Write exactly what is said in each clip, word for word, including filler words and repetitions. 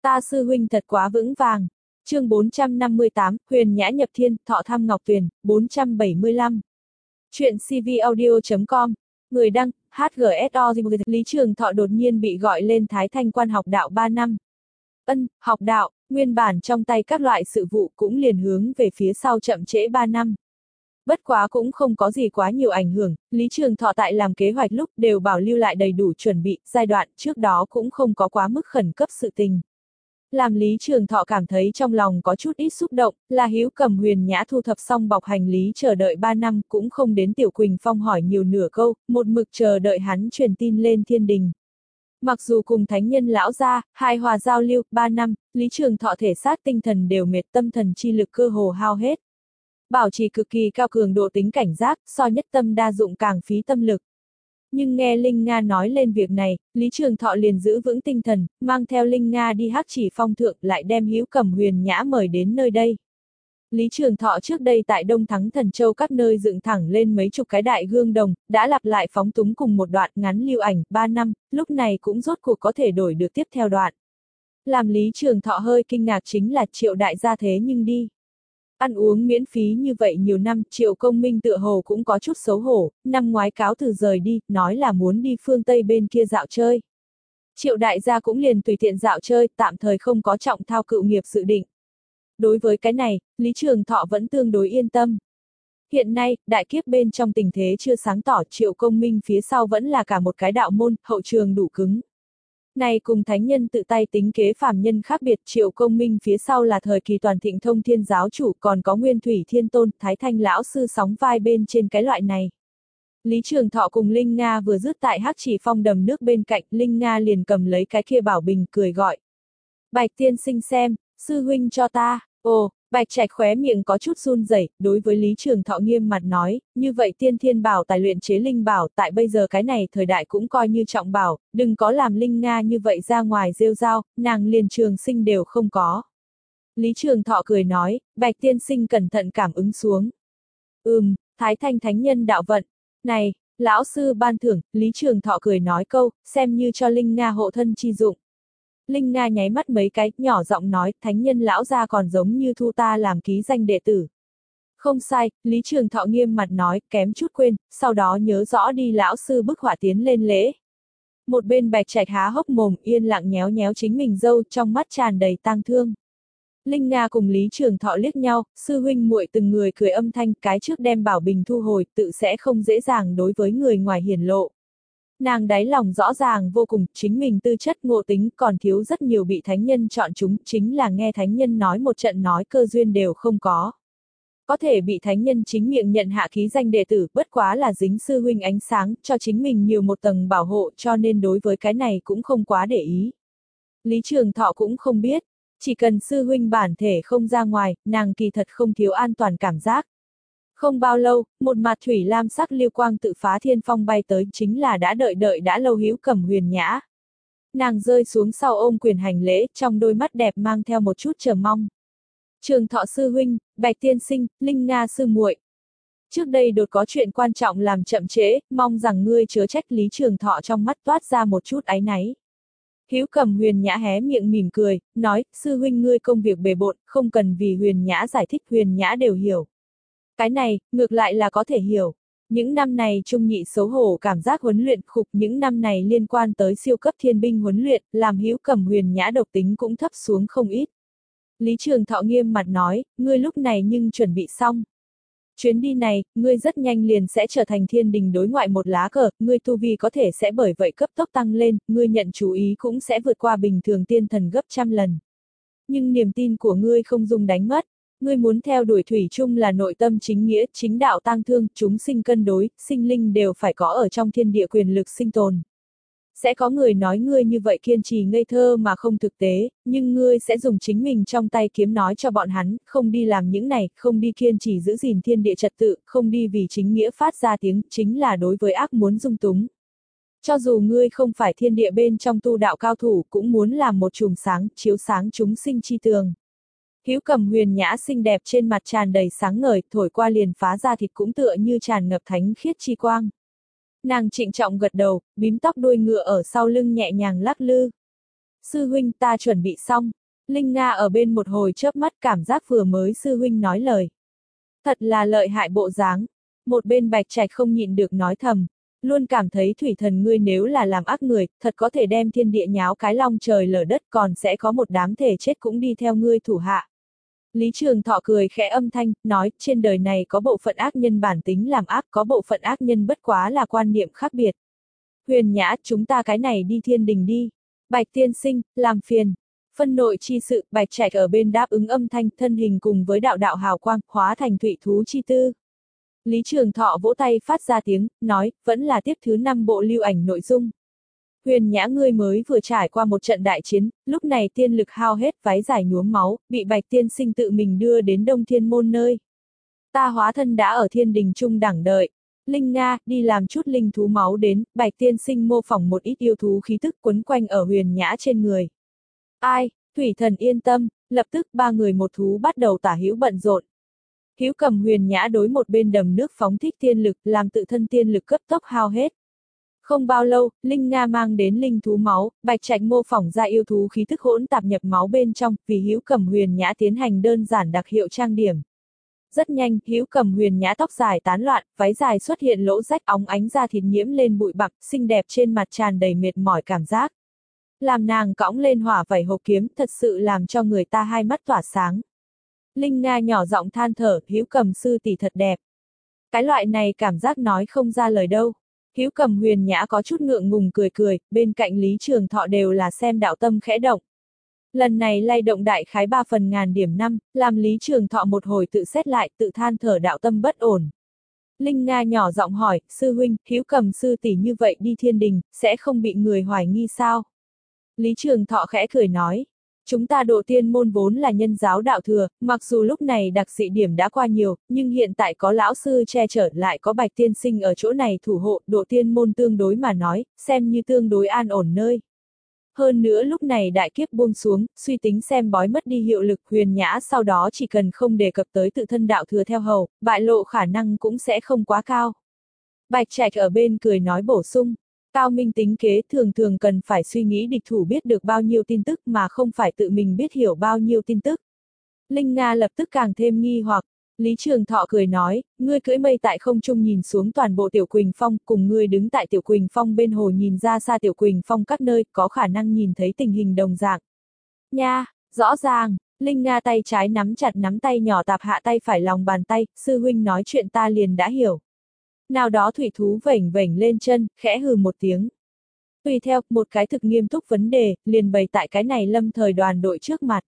Ta sư huynh thật quá vững vàng. Chương bốn trăm năm mươi tám, Huyền Nhã nhập thiên, thọ thăm Ngọc Tuyền, bốn trăm bảy mươi lăm. Chuyện cvaudio chấm com. Người đăng, hát giê ét o. Lý Trường Thọ đột nhiên bị gọi lên Thái Thanh Quan học đạo ba năm. Ân, học đạo, nguyên bản trong tay các loại sự vụ cũng liền hướng về phía sau chậm trễ ba năm. Bất quá cũng không có gì quá nhiều ảnh hưởng, Lý Trường Thọ tại làm kế hoạch lúc đều bảo lưu lại đầy đủ chuẩn bị, giai đoạn trước đó cũng không có quá mức khẩn cấp sự tình. Làm Lý Trường Thọ cảm thấy trong lòng có chút ít xúc động, là Hữu Cầm Huyền Nhã thu thập xong bọc hành lý chờ đợi ba năm cũng không đến Tiểu Quỳnh Phong hỏi nhiều nửa câu, một mực chờ đợi hắn truyền tin lên thiên đình. Mặc dù cùng thánh nhân lão gia, hài hòa giao lưu, ba năm, Lý Trường Thọ thể xác tinh thần đều mệt, tâm thần chi lực cơ hồ hao hết. Bảo trì cực kỳ cao cường độ tính cảnh giác, so nhất tâm đa dụng càng phí tâm lực. Nhưng nghe Linh Nga nói lên việc này, Lý Trường Thọ liền giữ vững tinh thần, mang theo Linh Nga đi Hắc Chỉ Phong thượng lại đem Hữu Cầm Huyền Nhã mời đến nơi đây. Lý Trường Thọ trước đây tại Đông Thắng Thần Châu các nơi dựng thẳng lên mấy chục cái đại gương đồng, đã lặp lại phóng túng cùng một đoạn ngắn lưu ảnh, ba năm, lúc này cũng rốt cuộc có thể đổi được tiếp theo đoạn. Làm Lý Trường Thọ hơi kinh ngạc chính là Triệu đại gia thế nhưng đi. Ăn uống miễn phí như vậy nhiều năm, Triệu Công Minh tựa hồ cũng có chút xấu hổ, năm ngoái cáo từ rời đi, nói là muốn đi phương Tây bên kia dạo chơi. Triệu đại gia cũng liền tùy tiện dạo chơi, tạm thời không có trọng thao cựu nghiệp dự định. Đối với cái này, Lý Trường Thọ vẫn tương đối yên tâm. Hiện nay, đại kiếp bên trong tình thế chưa sáng tỏ, Triệu Công Minh phía sau vẫn là cả một cái đạo môn, hậu trường đủ cứng. Này cùng thánh nhân tự tay tính kế phàm nhân khác biệt, Triệu Công Minh phía sau là thời kỳ toàn thịnh thông thiên giáo chủ, còn có Nguyên Thủy Thiên Tôn, Thái Thanh lão sư sóng vai bên trên cái loại này. Lý Trường Thọ cùng Linh Nga vừa dứt tại Hắc Chỉ Phong đầm nước bên cạnh, Linh Nga liền cầm lấy cái kia bảo bình cười gọi. Bạch tiên sinh xem, sư huynh cho ta. Ồ, Bạch Trạch khóe miệng có chút run rẩy, đối với Lý Trường Thọ nghiêm mặt nói, như vậy tiên thiên bảo tài luyện chế linh bảo, tại bây giờ cái này thời đại cũng coi như trọng bảo, đừng có làm Linh Nga như vậy ra ngoài rêu rao, nàng liền trường sinh đều không có. Lý Trường Thọ cười nói, Bạch tiên sinh cẩn thận cảm ứng xuống. Ừm, Thái Thanh thánh nhân đạo vận. Này, lão sư ban thưởng, Lý Trường Thọ cười nói câu, xem như cho Linh Nga hộ thân chi dụng. Linh Nga nháy mắt mấy cái, nhỏ giọng nói, thánh nhân lão gia còn giống như thu ta làm ký danh đệ tử. Không sai, Lý Trường Thọ nghiêm mặt nói, kém chút quên, sau đó nhớ rõ đi lão sư bức họa tiến lên lễ. Một bên Bạch Trạch há hốc mồm, yên lặng nhéo nhéo chính mình dâu, trong mắt tràn đầy tang thương. Linh Nga cùng Lý Trường Thọ liếc nhau, sư huynh muội từng người cười âm thanh, cái trước đem bảo bình thu hồi, tự sẽ không dễ dàng đối với người ngoài hiển lộ. Nàng đáy lòng rõ ràng vô cùng, chính mình tư chất ngộ tính còn thiếu rất nhiều bị thánh nhân chọn chúng, chính là nghe thánh nhân nói một trận nói cơ duyên đều không có. Có thể bị thánh nhân chính miệng nhận hạ ký danh đệ tử, bất quá là dính sư huynh ánh sáng, cho chính mình nhiều một tầng bảo hộ, cho nên đối với cái này cũng không quá để ý. Lý Trường Thọ cũng không biết, chỉ cần sư huynh bản thể không ra ngoài, nàng kỳ thật không thiếu an toàn cảm giác. Không bao lâu, một mặt thủy lam sắc lưu quang tự phá thiên phong bay tới, chính là đã đợi đợi đã lâu Hữu Cầm Huyền Nhã. Nàng rơi xuống sau ôm quyền hành lễ, trong đôi mắt đẹp mang theo một chút chờ mong. Trường Thọ sư huynh, Bạch tiên sinh, Linh Nga sư muội. Trước đây đột có chuyện quan trọng làm chậm trễ, mong rằng ngươi chớ trách. Lý Trường Thọ trong mắt toát ra một chút áy náy. Hữu Cầm Huyền Nhã hé miệng mỉm cười, nói, sư huynh ngươi công việc bề bộn, không cần vì Huyền Nhã giải thích, Huyền Nhã đều hiểu. Cái này, ngược lại là có thể hiểu. Những năm này trung nhị xấu hổ cảm giác huấn luyện khục, những năm này liên quan tới siêu cấp thiên binh huấn luyện, làm Hữu Cầm Huyền Nhã độc tính cũng thấp xuống không ít. Lý Trường Thọ nghiêm mặt nói, ngươi lúc này nhưng chuẩn bị xong. Chuyến đi này, ngươi rất nhanh liền sẽ trở thành thiên đình đối ngoại một lá cờ, ngươi tu vi có thể sẽ bởi vậy cấp tốc tăng lên, ngươi nhận chú ý cũng sẽ vượt qua bình thường tiên thần gấp trăm lần. Nhưng niềm tin của ngươi không dùng đánh mất. Ngươi muốn theo đuổi thủy chung là nội tâm chính nghĩa, chính đạo tang thương, chúng sinh cân đối, sinh linh đều phải có ở trong thiên địa quyền lực sinh tồn. Sẽ có người nói ngươi như vậy kiên trì ngây thơ mà không thực tế, nhưng ngươi sẽ dùng chính mình trong tay kiếm nói cho bọn hắn, không đi làm những này, không đi kiên trì giữ gìn thiên địa trật tự, không đi vì chính nghĩa phát ra tiếng, chính là đối với ác muốn dung túng. Cho dù ngươi không phải thiên địa bên trong tu đạo cao thủ, cũng muốn làm một chùm sáng, chiếu sáng chúng sinh chi tường. Hữu Cầm Huyền Nhã xinh đẹp trên mặt tràn đầy sáng ngời, thổi qua liền phá ra thịt cũng tựa như tràn ngập thánh khiết chi quang. Nàng trịnh trọng gật đầu, bím tóc đuôi ngựa ở sau lưng nhẹ nhàng lắc lư. Sư huynh ta chuẩn bị xong. Linh Nga ở bên một hồi chớp mắt cảm giác vừa mới sư huynh nói lời. Thật là lợi hại bộ dáng. Một bên Bạch Trạch không nhịn được nói thầm. Luôn cảm thấy thủy thần ngươi nếu là làm ác người, thật có thể đem thiên địa nháo cái long trời lở đất, còn sẽ có một đám thể chết cũng đi theo ngươi thủ hạ. Lý Trường Thọ cười khẽ âm thanh, nói, trên đời này có bộ phận ác nhân bản tính làm ác, có bộ phận ác nhân bất quá là quan niệm khác biệt. Huyền Nhã, chúng ta cái này đi thiên đình đi. Bạch tiên sinh, làm phiền. Phân nội chi sự, Bạch Trạch ở bên đáp ứng âm thanh, thân hình cùng với đạo đạo hào quang, hóa thành thủy thú chi tư. Lý Trường Thọ vỗ tay phát ra tiếng, nói, vẫn là tiếp thứ năm bộ lưu ảnh nội dung. Huyền Nhã ngươi mới vừa trải qua một trận đại chiến, lúc này tiên lực hao hết, váy dài nhuốm máu, bị Bạch tiên sinh tự mình đưa đến Đông Thiên môn nơi. Ta hóa thân đã ở thiên đình trung đẳng đợi. Linh Nga, đi làm chút linh thú máu đến, Bạch tiên sinh mô phỏng một ít yêu thú khí tức quấn quanh ở Huyền Nhã trên người. Ai, thủy thần yên tâm, lập tức ba người một thú bắt đầu tả hữu bận rộn. Hữu cầm Huyền Nhã đối một bên đầm nước phóng thích tiên lực, làm tự thân tiên lực cấp tốc hao hết. Không bao lâu, Linh Nga mang đến linh thú máu, Bạch Trạch mô phỏng ra yêu thú khí tức hỗn tạp nhập máu bên trong, vì Hữu cầm Huyền Nhã tiến hành đơn giản đặc hiệu trang điểm. Rất nhanh, Hữu cầm Huyền Nhã tóc dài tán loạn, váy dài xuất hiện lỗ rách óng ánh da thịt nhiễm lên bụi bặm, xinh đẹp trên mặt tràn đầy mệt mỏi cảm giác. Làm nàng cõng lên hỏa vảy hộp kiếm, thật sự làm cho người ta hai mắt tỏa sáng. Linh Nga nhỏ giọng than thở, Hữu cầm sư tỷ thật đẹp. Cái loại này cảm giác nói không ra lời đâu. Hữu cầm Huyền Nhã có chút ngượng ngùng cười cười, bên cạnh Lý Trường Thọ đều là xem đạo tâm khẽ động. Lần này lay động đại khái ba phần ngàn điểm năm, làm Lý Trường Thọ một hồi tự xét lại, tự than thở đạo tâm bất ổn. Linh Nga nhỏ giọng hỏi, sư huynh, Hữu cầm sư tỷ như vậy đi thiên đình, sẽ không bị người hoài nghi sao? Lý Trường Thọ khẽ cười nói, chúng ta độ tiên môn vốn là nhân giáo đạo thừa, mặc dù lúc này đặc dị điểm đã qua nhiều, nhưng hiện tại có lão sư che chở lại có Bạch tiên sinh ở chỗ này thủ hộ, độ tiên môn tương đối mà nói, xem như tương đối an ổn nơi. Hơn nữa lúc này đại kiếp buông xuống, suy tính xem bói mất đi hiệu lực, Huyền Nhã sau đó chỉ cần không đề cập tới tự thân đạo thừa theo hầu, bại lộ khả năng cũng sẽ không quá cao. Bạch Trạch ở bên cười nói bổ sung. Cao minh tính kế thường thường cần phải suy nghĩ địch thủ biết được bao nhiêu tin tức mà không phải tự mình biết hiểu bao nhiêu tin tức. Linh Nga lập tức càng thêm nghi hoặc. Lý Trường Thọ cười nói, ngươi cưỡi mây tại không trung nhìn xuống toàn bộ Tiểu Quỳnh Phong, cùng ngươi đứng tại Tiểu Quỳnh Phong bên hồ nhìn ra xa Tiểu Quỳnh Phong các nơi, có khả năng nhìn thấy tình hình đồng dạng. Nha, rõ ràng, Linh Nga tay trái nắm chặt nắm tay nhỏ tạp hạ tay phải lòng bàn tay, sư huynh nói chuyện ta liền đã hiểu. Nào đó thủy thú vểnh vểnh lên chân, khẽ hừ một tiếng. Tùy theo, một cái thực nghiêm túc vấn đề, liền bày tại cái này lâm thời đoàn đội trước mặt.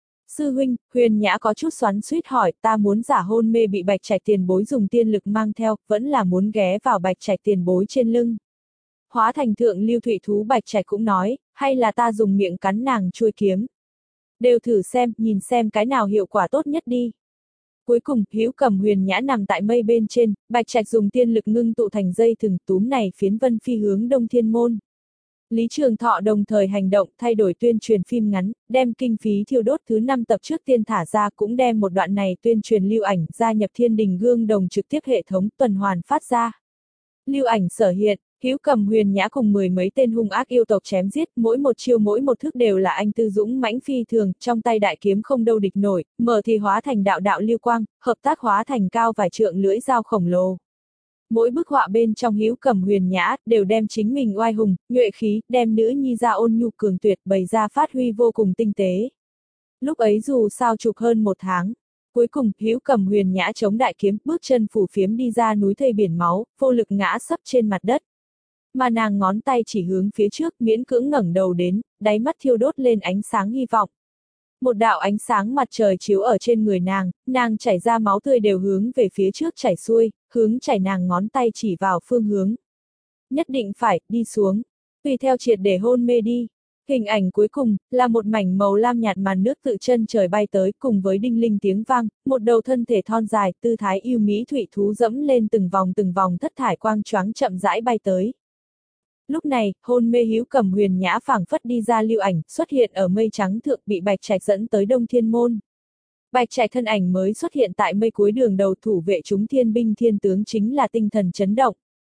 Sư huynh, Huyền Nhã có chút xoắn xuýt hỏi, ta muốn giả hôn mê bị Bạch Trạch tiền bối dùng tiên lực mang theo, vẫn là muốn ghé vào Bạch Trạch tiền bối trên lưng. Hóa thành thượng lưu thủy thú Bạch Trạch cũng nói, hay là ta dùng miệng cắn nàng chuôi kiếm. Đều thử xem, nhìn xem cái nào hiệu quả tốt nhất đi. Cuối cùng, Hữu cầm Huyền Nhã nằm tại mây bên trên, Bạch Trạch dùng tiên lực ngưng tụ thành dây thừng túm này phiến vân phi hướng Đông Thiên môn. Lý Trường Thọ đồng thời hành động thay đổi tuyên truyền phim ngắn, đem kinh phí thiêu đốt thứ năm tập trước tiên thả ra cũng đem một đoạn này tuyên truyền lưu ảnh gia nhập Thiên Đình Gương Đồng trực tiếp hệ thống tuần hoàn phát ra. Lưu ảnh sở hiện, Hữu cầm Huyền Nhã cùng mười mấy tên hung ác yêu tộc chém giết, mỗi một chiêu mỗi một thức đều là anh tư dũng mãnh phi thường, trong tay đại kiếm không đâu địch nổi, mở thì hóa thành đạo đạo lưu quang, hợp tác hóa thành cao vài trượng lưỡi dao khổng lồ. Mỗi bức họa bên trong Hữu cầm Huyền Nhã đều đem chính mình oai hùng, nhuệ khí, đem nữ nhi ra ôn nhu cường tuyệt bày ra phát huy vô cùng tinh tế. Lúc ấy dù sao chụp hơn một tháng. Cuối cùng, Hữu cầm Huyền Nhã chống đại kiếm, bước chân phủ phiếm đi ra núi thây biển máu, vô lực ngã sấp trên mặt đất. Mà nàng ngón tay chỉ hướng phía trước, miễn cưỡng ngẩng đầu đến, đáy mắt thiêu đốt lên ánh sáng hy vọng. Một đạo ánh sáng mặt trời chiếu ở trên người nàng, nàng chảy ra máu tươi đều hướng về phía trước chảy xuôi, hướng chảy nàng ngón tay chỉ vào phương hướng. Nhất định phải, đi xuống. Tùy theo triệt để hôn mê đi. Hình ảnh cuối cùng, là một mảnh màu lam nhạt màn nước tự chân trời bay tới cùng với đinh linh tiếng vang, một đầu thân thể thon dài, tư thái yêu mỹ thủy thú dẫm lên từng vòng từng vòng thất thải quang choáng chậm rãi bay tới. Lúc này, hôn mê Hữu cầm Huyền Nhã phảng phất đi ra lưu ảnh, xuất hiện ở mây trắng thượng bị Bạch Trạch dẫn tới Đông Thiên môn. Bạch Trạch thân ảnh mới xuất hiện tại mây cuối đường đầu thủ vệ chúng thiên binh thiên tướng chính là tinh thần chấn động.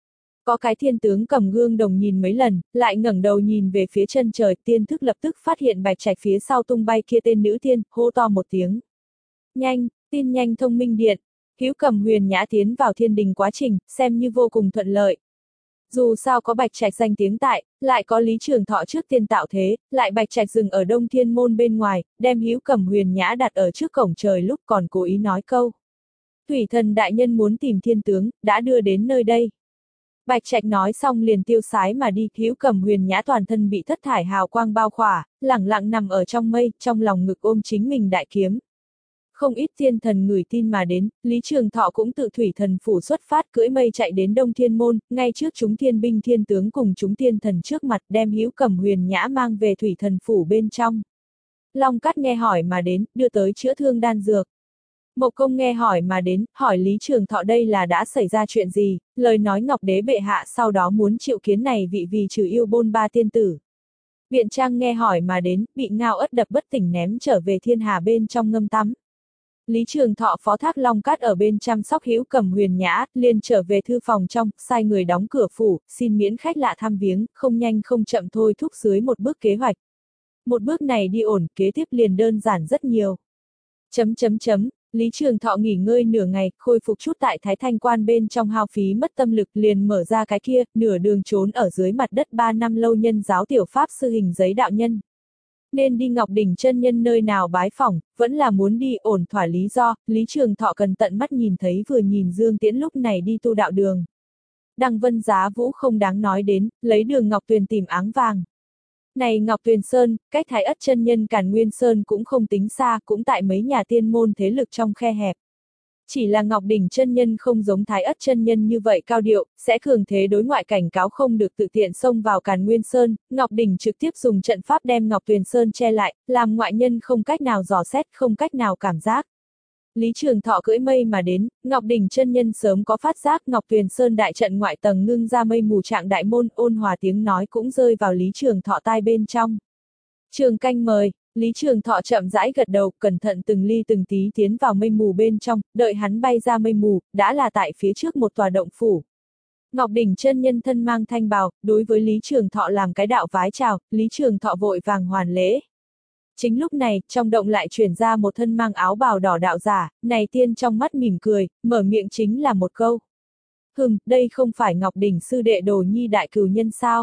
Có cái thiên tướng cầm gương đồng nhìn mấy lần, lại ngẩng đầu nhìn về phía chân trời, tiên thức lập tức phát hiện bạch trạch phía sau tung bay kia tên nữ tiên, hô to một tiếng. Nhanh, tin nhanh thông minh điện. Hữu Cầm Huyền Nhã tiến vào thiên đình quá trình, xem như vô cùng thuận lợi. Dù sao có bạch trạch danh tiếng tại, lại có Lý Trường Thọ trước tiên tạo thế, lại bạch trạch dừng ở Đông Thiên môn bên ngoài, đem Hữu Cầm Huyền Nhã đặt ở trước cổng trời lúc còn cố ý nói câu. Thủy thần đại nhân muốn tìm thiên tướng, đã đưa đến nơi đây. Bạch trạch nói xong liền tiêu sái mà đi, Hữu Cầm Huyền Nhã toàn thân bị thất thải hào quang bao khỏa, lẳng lặng nằm ở trong mây, trong lòng ngực ôm chính mình đại kiếm. Không ít thiên thần ngửi tin mà đến, Lý Trường Thọ cũng tự thủy thần phủ xuất phát cưỡi mây chạy đến Đông Thiên môn, ngay trước chúng thiên binh thiên tướng cùng chúng thiên thần trước mặt đem Hữu Cầm Huyền Nhã mang về thủy thần phủ bên trong. Long Cát nghe hỏi mà đến, đưa tới chữa thương đan dược. Mộc Công nghe hỏi mà đến, hỏi Lý Trường Thọ đây là đã xảy ra chuyện gì, lời nói Ngọc Đế bệ hạ sau đó muốn triệu kiến này vị vì trừ yêu bôn ba tiên tử. Biện Trang nghe hỏi mà đến, bị ngao ất đập bất tỉnh ném trở về thiên hà bên trong ngâm tắm. Lý Trường Thọ phó thác Long Cát ở bên chăm sóc Hữu Cầm Huyền Nhã, liền trở về thư phòng trong, sai người đóng cửa phủ, xin miễn khách lạ thăm viếng, không nhanh không chậm thôi thúc dưới một bước kế hoạch. Một bước này đi ổn, kế tiếp liền đơn giản rất nhiều. Chấm chấm chấm, Lý Trường Thọ nghỉ ngơi nửa ngày, khôi phục chút tại Thái Thanh Quan bên trong hao phí mất tâm lực liền mở ra cái kia, nửa đường trốn ở dưới mặt đất ba năm lâu nhân giáo tiểu pháp sư hình giấy đạo nhân. Nên đi Ngọc Đỉnh chân nhân nơi nào bái phỏng, vẫn là muốn đi ổn thỏa lý do, Lý Trường Thọ cần tận mắt nhìn thấy vừa nhìn Dương Tiễn lúc này đi tu đạo đường. Đăng Vân Giá Vũ không đáng nói đến, lấy đường Ngọc Tuyền tìm áng vàng. Này Ngọc Tuyền Sơn, cách Thái Ất chân nhân Càn Nguyên Sơn cũng không tính xa, cũng tại mấy nhà tiên môn thế lực trong khe hẹp. Chỉ là Ngọc Đỉnh chân nhân không giống Thái Ất chân nhân như vậy cao điệu, sẽ cường thế đối ngoại cảnh cáo không được tự tiện xông vào Càn Nguyên Sơn, Ngọc Đỉnh trực tiếp dùng trận pháp đem Ngọc Tuyền Sơn che lại, làm ngoại nhân không cách nào dò xét, không cách nào cảm giác. Lý Trường Thọ cưỡi mây mà đến, Ngọc Đỉnh chân nhân sớm có phát giác Ngọc Tuyền Sơn đại trận ngoại tầng ngưng ra mây mù trạng đại môn, ôn hòa tiếng nói cũng rơi vào Lý Trường Thọ tai bên trong. Trường canh mời. Lý Trường Thọ chậm rãi gật đầu, cẩn thận từng ly từng tí tiến vào mây mù bên trong, đợi hắn bay ra mây mù, đã là tại phía trước một tòa động phủ. Ngọc Đỉnh chân nhân thân mang thanh bào, đối với Lý Trường Thọ làm cái đạo vái chào, Lý Trường Thọ vội vàng hoàn lễ. Chính lúc này, trong động lại chuyển ra một thân mang áo bào đỏ đạo giả, này tiên trong mắt mỉm cười, mở miệng chính là một câu. Hừm, đây không phải Ngọc Đỉnh sư đệ Đồ Nhi đại cửu nhân sao?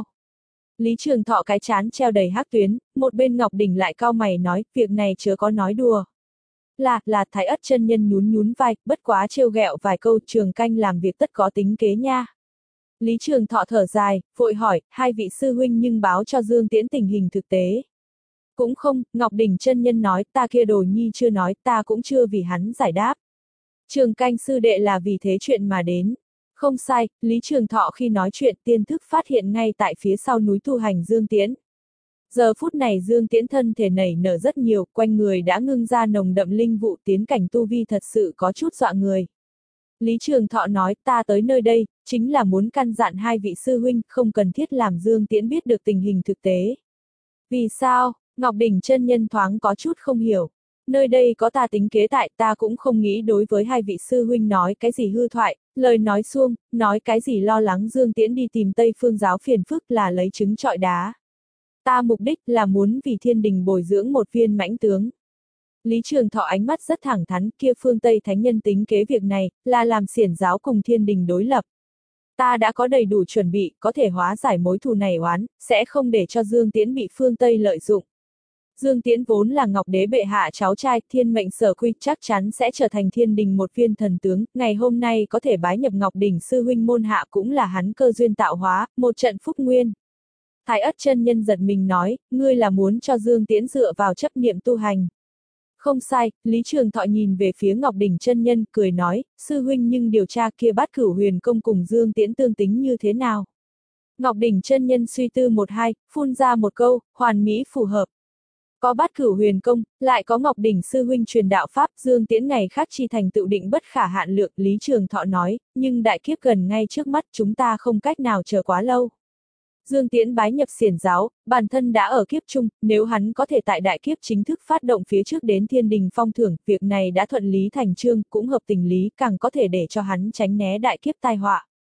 Lý Trường Thọ cái chán treo đầy hắc tuyến, một bên Ngọc Đỉnh lại cau mày nói, việc này chớ có nói đùa. Là, là Thái Ất chân nhân nhún nhún vai, bất quá trêu ghẹo vài câu, Trường canh làm việc tất có tính kế nha. Lý Trường Thọ thở dài, vội hỏi, hai vị sư huynh nhưng báo cho Dương Tiễn tình hình thực tế. Cũng không, Ngọc Đỉnh chân nhân nói, ta kia Đồ Nhi chưa nói, ta cũng chưa vì hắn giải đáp. Trường canh sư đệ là vì thế chuyện mà đến. Không sai, Lý Trường Thọ khi nói chuyện tiên thức phát hiện ngay tại phía sau núi tu hành Dương Tiễn. Giờ phút này Dương Tiễn thân thể nảy nở rất nhiều, quanh người đã ngưng ra nồng đậm linh vụ, tiến cảnh tu vi thật sự có chút dọa người. Lý Trường Thọ nói, ta tới nơi đây, chính là muốn căn dặn hai vị sư huynh, không cần thiết làm Dương Tiễn biết được tình hình thực tế. Vì sao? Ngọc Đỉnh chân nhân thoáng có chút không hiểu. Nơi đây có ta tính kế tại, ta cũng không nghĩ đối với hai vị sư huynh nói cái gì hư thoại, lời nói suông, nói cái gì lo lắng Dương Tiễn đi tìm Tây Phương giáo phiền phức là lấy trứng trọi đá. Ta mục đích là muốn vì thiên đình bồi dưỡng một viên mãnh tướng. Lý Trường Thọ ánh mắt rất thẳng thắn, kia phương Tây thánh nhân tính kế việc này, là làm xiển giáo cùng thiên đình đối lập. Ta đã có đầy đủ chuẩn bị, có thể hóa giải mối thù này oán, sẽ không để cho Dương Tiễn bị phương Tây lợi dụng. Dương Tiễn vốn là Ngọc Đế bệ hạ cháu trai, thiên mệnh sở quy chắc chắn sẽ trở thành thiên đình một viên thần tướng, ngày hôm nay có thể bái nhập Ngọc Đỉnh sư huynh môn hạ cũng là hắn cơ duyên tạo hóa, một trận phúc nguyên. Thái Ất chân nhân giật mình nói, ngươi là muốn cho Dương Tiễn dựa vào chấp niệm tu hành. Không sai, Lý Trường Thọ nhìn về phía Ngọc Đỉnh chân nhân, cười nói, sư huynh nhưng điều tra kia Bát Cửu Huyền Công cùng Dương Tiễn tương tính như thế nào? Ngọc Đỉnh chân nhân suy tư một hai, phun ra một câu, hoàn mỹ phù hợp. Có Bát Cửu Huyền Công, lại có Ngọc Đỉnh sư huynh truyền đạo pháp, Dương Tiễn ngày khác chi thành tựu định bất khả hạn lượng, Lý Trường Thọ nói, nhưng đại kiếp gần ngay trước mắt, chúng ta không cách nào chờ quá lâu. Dương Tiễn bái nhập xiển giáo, bản thân đã ở kiếp chung, nếu hắn có thể tại đại kiếp chính thức phát động phía trước đến thiên đình phong thưởng, việc này đã thuận lý thành chương, cũng hợp tình lý, càng có thể để cho hắn tránh né đại kiếp tai họa.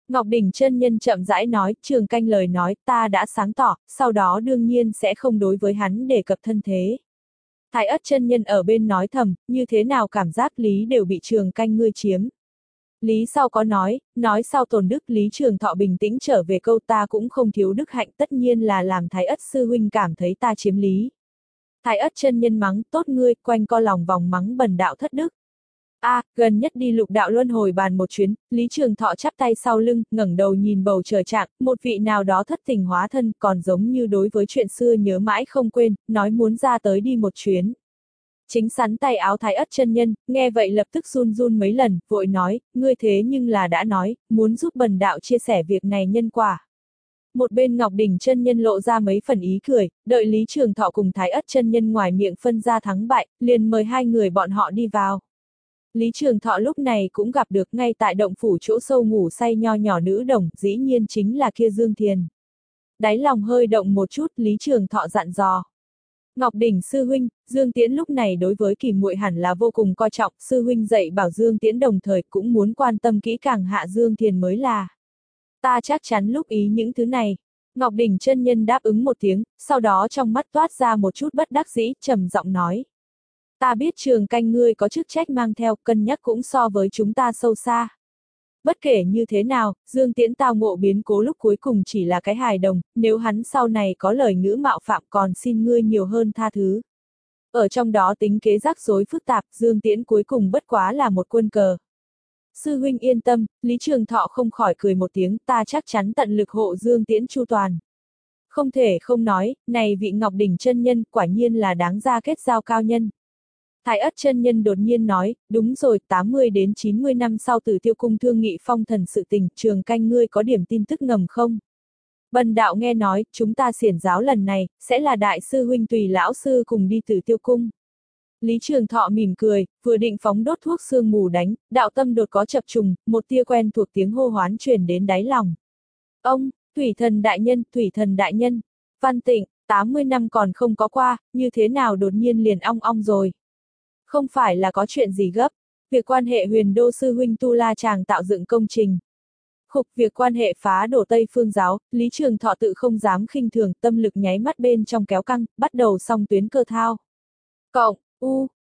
Ngọc Đỉnh chân nhân chậm rãi nói, Trường Canh lời nói ta đã sáng tỏ, sau đó đương nhiên sẽ không đối với hắn đề cập thân thế. Thái Ất chân nhân ở bên nói thầm, như thế nào cảm giác Lý đều bị Trường Canh ngươi chiếm. Lý sau có nói, nói sau tồn đức, Lý Trường Thọ bình tĩnh trở về câu ta cũng không thiếu đức hạnh, tất nhiên là làm Thái Ất sư huynh cảm thấy ta chiếm lý. Thái Ất chân nhân mắng, tốt ngươi, quanh co lòng vòng mắng bần đạo thất đức. A, à, gần nhất đi lục đạo luân hồi bàn một chuyến, Lý Trường Thọ chắp tay sau lưng, ngẩng đầu nhìn bầu trời trạng, một vị nào đó thất tình hóa thân, còn giống như đối với chuyện xưa nhớ mãi không quên, nói muốn ra tới đi một chuyến. Chính sắn tay áo Thái Ất chân nhân, nghe vậy lập tức run run mấy lần, vội nói, ngươi thế nhưng là đã nói, muốn giúp bần đạo chia sẻ việc này nhân quả. Một bên Ngọc Đỉnh chân nhân lộ ra mấy phần ý cười, đợi Lý Trường Thọ cùng Thái Ất chân nhân ngoài miệng phân ra thắng bại, liền mời hai người bọn họ đi vào. Lý Trường Thọ lúc này cũng gặp được ngay tại động phủ chỗ sâu ngủ say nho nhỏ nữ đồng, dĩ nhiên chính là kia Dương Thiền. Đáy lòng hơi động một chút, Lý Trường Thọ dặn dò. Ngọc Đỉnh sư huynh, Dương Tiễn lúc này đối với Kỳ muội hẳn là vô cùng coi trọng, sư huynh dạy bảo Dương Tiễn đồng thời cũng muốn quan tâm kỹ càng hạ Dương Thiền mới là. Ta chắc chắn lúc ý những thứ này. Ngọc Đỉnh chân nhân đáp ứng một tiếng, sau đó trong mắt toát ra một chút bất đắc dĩ, trầm giọng nói. Ta biết Trường Canh ngươi có chức trách mang theo, cân nhắc cũng so với chúng ta sâu xa. Bất kể như thế nào, Dương Tiễn tao ngộ biến cố lúc cuối cùng chỉ là cái hài đồng, nếu hắn sau này có lời ngữ mạo phạm còn xin ngươi nhiều hơn tha thứ. Ở trong đó tính kế rắc rối phức tạp, Dương Tiễn cuối cùng bất quá là một quân cờ. Sư huynh yên tâm, Lý Trường Thọ không khỏi cười một tiếng, ta chắc chắn tận lực hộ Dương Tiễn chu toàn. Không thể không nói, này vị Ngọc Đỉnh chân nhân quả nhiên là đáng ra kết giao cao nhân. Thái Ất chân nhân đột nhiên nói, đúng rồi, tám mươi đến chín mươi năm sau Tử Tiêu cung thương nghị phong thần sự tình, Trường Canh ngươi có điểm tin tức ngầm không? Bần đạo nghe nói, chúng ta xiển giáo lần này, sẽ là đại sư huynh tùy lão sư cùng đi Tử Tiêu cung. Lý Trường Thọ mỉm cười, vừa định phóng đốt thuốc sương mù đánh, đạo tâm đột có chập trùng, một tia quen thuộc tiếng hô hoán truyền đến đáy lòng. Ông, Thủy Thần đại nhân, Thủy Thần đại nhân, Văn Tịnh, tám mươi năm còn không có qua, như thế nào đột nhiên liền ong ong rồi. Không phải là có chuyện gì gấp, việc quan hệ Huyền Đô sư huynh Tu La Tràng tạo dựng công trình. Khục việc quan hệ phá đổ Tây Phương giáo, Lý Trường Thọ tự không dám khinh thường, tâm lực nháy mắt bên trong kéo căng, bắt đầu song tuyến cơ thao. Cộng, u,